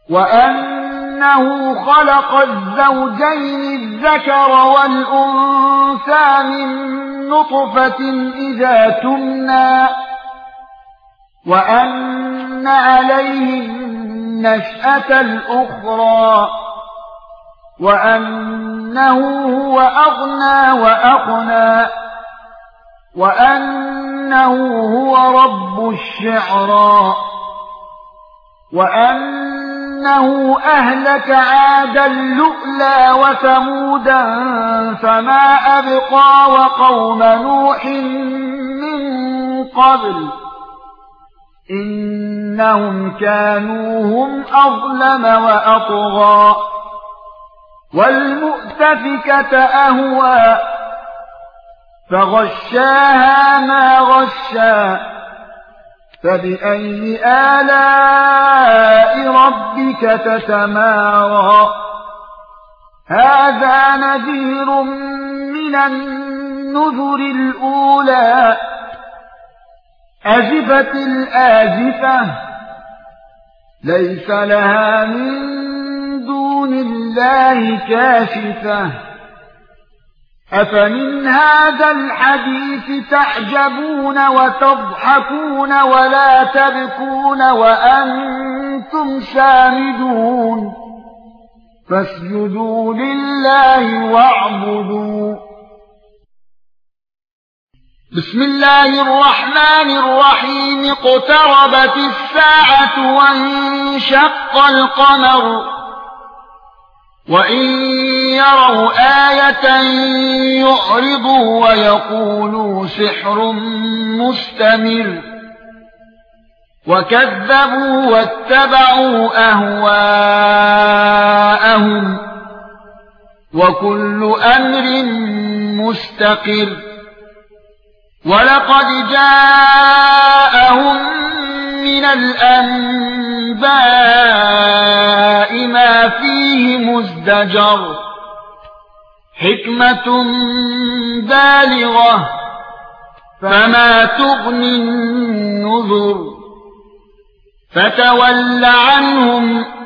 وأنه خلق الزوجين الذكر والأنثى من نطفة إذا تمنى وأن عليه النشأة الأخرى وأنه هو أغنى وأقنى وأنه هو رب الشعرى وأنه أهلك عادا الأولى وثمودا فما أبقى وقوم نوح من قبل إنهم كانوا هم أظلم وأطغى والمؤتفكة أهوى فغشاها ما غشى فبأي آلاء ربك تتمارى هذا نذير من النذر الأولى أزفت الآزفة ليس لها من دون الله كاشفة أفمن هذا الحديث تعجبون وتضحكون ولا تبكون وأنتم سامدون فاسجدوا لله واعبدوا بسم الله الرحمن الرحيم اقتربت الساعة وانشق القمر وإن يروا آية يعرضوا ويقولوا سحر مستمر وكذبوا واتبعوا أهواءهم وكل أمر مستقر ولقد جاءهم من الأنباء ما فيه مزدجر حكمة بالغة فما تغني النذر فتول عنهم